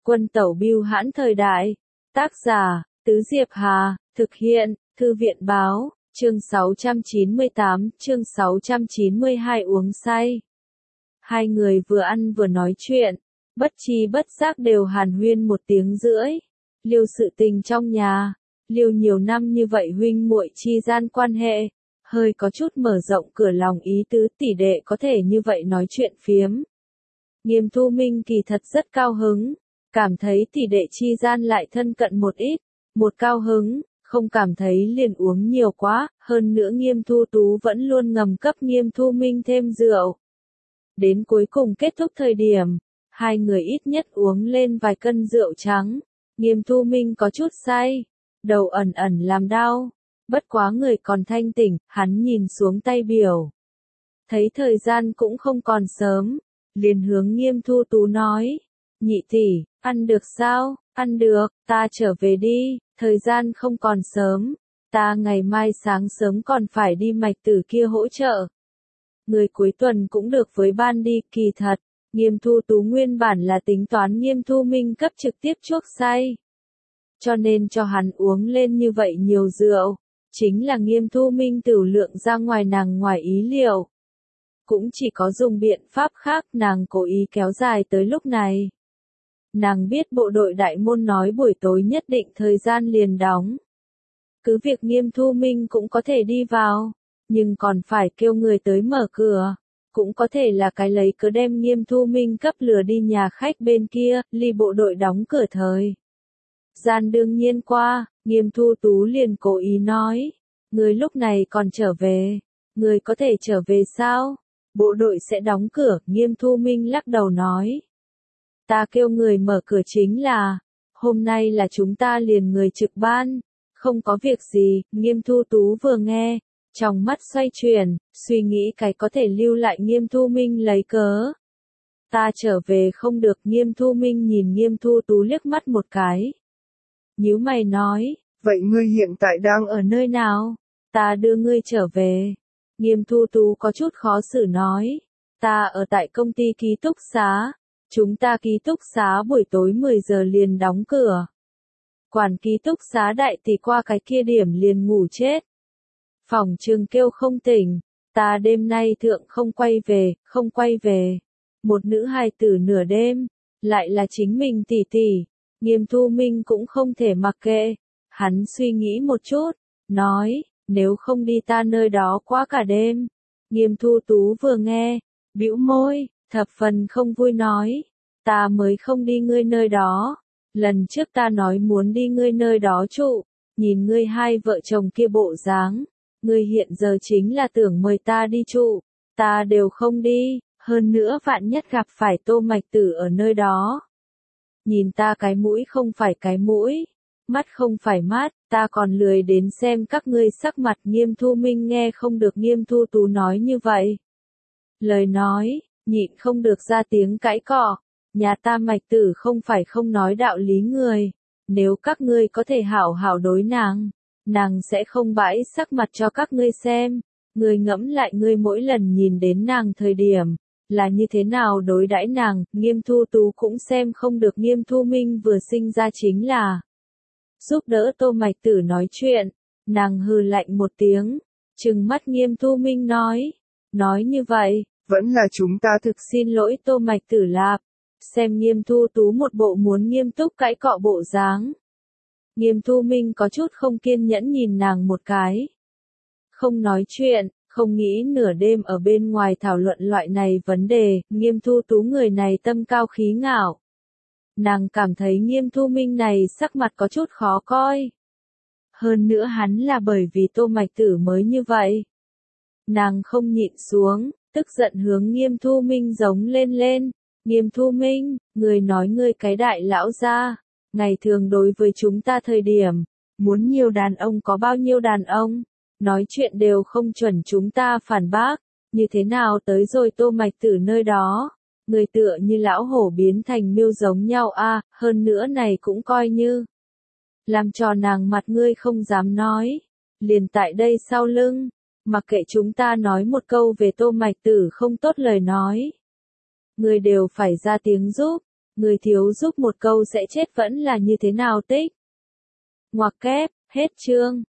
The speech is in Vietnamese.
Quân tẩu bưu hãn thời đại. Tác giả, Tứ Diệp Hà, thực hiện, Thư viện báo, chương 698, chương 692 uống say. Hai người vừa ăn vừa nói chuyện, bất chi bất giác đều hàn huyên 1 tiếng rưỡi. Liêu sự tình trong nhà, Liêu nhiều năm như vậy huynh muội chi gian quan hệ, hơi có chút mở rộng cửa lòng ý tứ tỷ đệ có thể như vậy nói chuyện phiếm. Nghiêm Thu Minh kỳ thật rất cao hứng, cảm thấy tỷ đệ chi gian lại thân cận một ít, một cao hứng, không cảm thấy liền uống nhiều quá, hơn nữa Nghiêm Thu Tú vẫn luôn ngầm cấp Nghiêm Thu Minh thêm rượu. Đến cuối cùng kết thúc thời điểm, hai người ít nhất uống lên vài cân rượu trắng, Nghiêm Thu Minh có chút say, đầu ẩn ẩn làm đau, bất quá người còn thanh tỉnh, hắn nhìn xuống tay biểu. Thấy thời gian cũng không còn sớm, liền hướng Nghiêm Thu Tú nói, nhị tỷ, ăn được sao, ăn được, ta trở về đi, thời gian không còn sớm, ta ngày mai sáng sớm còn phải đi mạch tử kia hỗ trợ. Người cuối tuần cũng được với ban đi, kỳ thật, Nghiêm Thu Tú nguyên bản là tính toán Nghiêm Thu Minh cấp trực tiếp chuốc say. Cho nên cho hắn uống lên như vậy nhiều rượu, chính là Nghiêm Thu Minh tửu lượng ra ngoài nàng ngoài ý liệu. Cũng chỉ có dùng biện pháp khác nàng cố ý kéo dài tới lúc này. Nàng biết bộ đội đại môn nói buổi tối nhất định thời gian liền đóng. Cứ việc Nghiêm Thu Minh cũng có thể đi vào, nhưng còn phải kêu người tới mở cửa. Cũng có thể là cái lấy cớ đem Nghiêm Thu Minh cấp lừa đi nhà khách bên kia, ly bộ đội đóng cửa thời. Gian đương nhiên qua, Nghiêm Thu Tú liền cố ý nói. Người lúc này còn trở về. Người có thể trở về sao? Bộ đội sẽ đóng cửa, Nghiêm Thu Minh lắc đầu nói. Ta kêu người mở cửa chính là, hôm nay là chúng ta liền người trực ban, không có việc gì, Nghiêm Thu Tú vừa nghe, trong mắt xoay chuyển, suy nghĩ cái có thể lưu lại Nghiêm Thu Minh lấy cớ. Ta trở về không được, Nghiêm Thu Minh nhìn Nghiêm Thu Tú liếc mắt một cái. Nhíu mày nói, vậy ngươi hiện tại đang ở nơi nào? Ta đưa ngươi trở về. Nghiêm Thu Tú có chút khó xử nói, ta ở tại công ty ký túc xá, chúng ta ký túc xá buổi tối 10 giờ liền đóng cửa. Quản ký túc xá đại tỷ qua cái kia điểm liền ngủ chết. Phòng trường kêu không tỉnh, ta đêm nay thượng không quay về. Một nữ hài tử nửa đêm, lại là chính mình tỷ tỷ, Nghiêm Thu Minh cũng không thể mặc kệ. Hắn suy nghĩ một chút, nói, nếu không đi ta nơi đó qua cả đêm. Nghiêm Thu Tú vừa nghe, bĩu môi, thập phần không vui nói, ta mới không đi ngươi nơi đó. Lần trước ta nói muốn đi ngươi nơi đó trụ, nhìn ngươi hai vợ chồng kia bộ dáng, ngươi hiện giờ chính là tưởng mời ta đi trụ, ta đều không đi, hơn nữa vạn nhất gặp phải Tô Mạch Tử ở nơi đó. Nhìn ta cái mũi không phải cái mũi, mắt không phải mắt, ta còn lười đến xem các ngươi sắc mặt. Nghiêm Thu Minh nghe không được Nghiêm Thu Tú nói như vậy. Lời nói, nhịn không được ra tiếng cãi cọ, nhà ta Mạch Tử không phải không nói đạo lý người, nếu các ngươi có thể hảo hảo đối nàng, nàng sẽ không bãi sắc mặt cho các ngươi xem. Ngươi ngẫm lại ngươi mỗi lần nhìn đến nàng thời điểm, là như thế nào đối đãi nàng. Nghiêm Thu Tú cũng xem không được Nghiêm Thu Minh vừa sinh ra chính là giúp đỡ Tô Mạch Tử nói chuyện, nàng hừ lạnh một tiếng, trừng mắt Nghiêm Thu Minh nói như vậy, vẫn là chúng ta thực xin lỗi Tô Mạch Tử lạp. Xem Nghiêm Thu Tú một bộ muốn nghiêm túc cãi cọ bộ dáng. Nghiêm Thu Minh có chút không kiên nhẫn nhìn nàng một cái. Không nói chuyện, không nghĩ nửa đêm ở bên ngoài thảo luận loại này vấn đề. Nghiêm Thu Tú người này tâm cao khí ngạo. Nàng cảm thấy Nghiêm Thu Minh này sắc mặt có chút khó coi. Hơn nữa hắn là bởi vì Tô Mạch Tử mới như vậy. Nàng không nhịn xuống, tức giận hướng Nghiêm Thu Minh giống lên. Nghiêm Thu Minh, người nói ngươi cái đại lão gia, ngày thường đối với chúng ta thời điểm, muốn nhiều đàn ông có bao nhiêu đàn ông, nói chuyện đều không chuẩn chúng ta phản bác, như thế nào tới rồi Tô Mạch Tử nơi đó, người tựa như lão hổ biến thành miêu giống nhau a, hơn nữa này cũng coi như làm cho nàng mặt ngươi không dám nói, liền tại đây sau lưng, mặc kệ chúng ta nói một câu về Tô Mạch Tử không tốt lời nói. Người đều phải ra tiếng giúp, Người thiếu giúp một câu sẽ chết vẫn là như thế nào tích. Ngoặc kép, hết chương.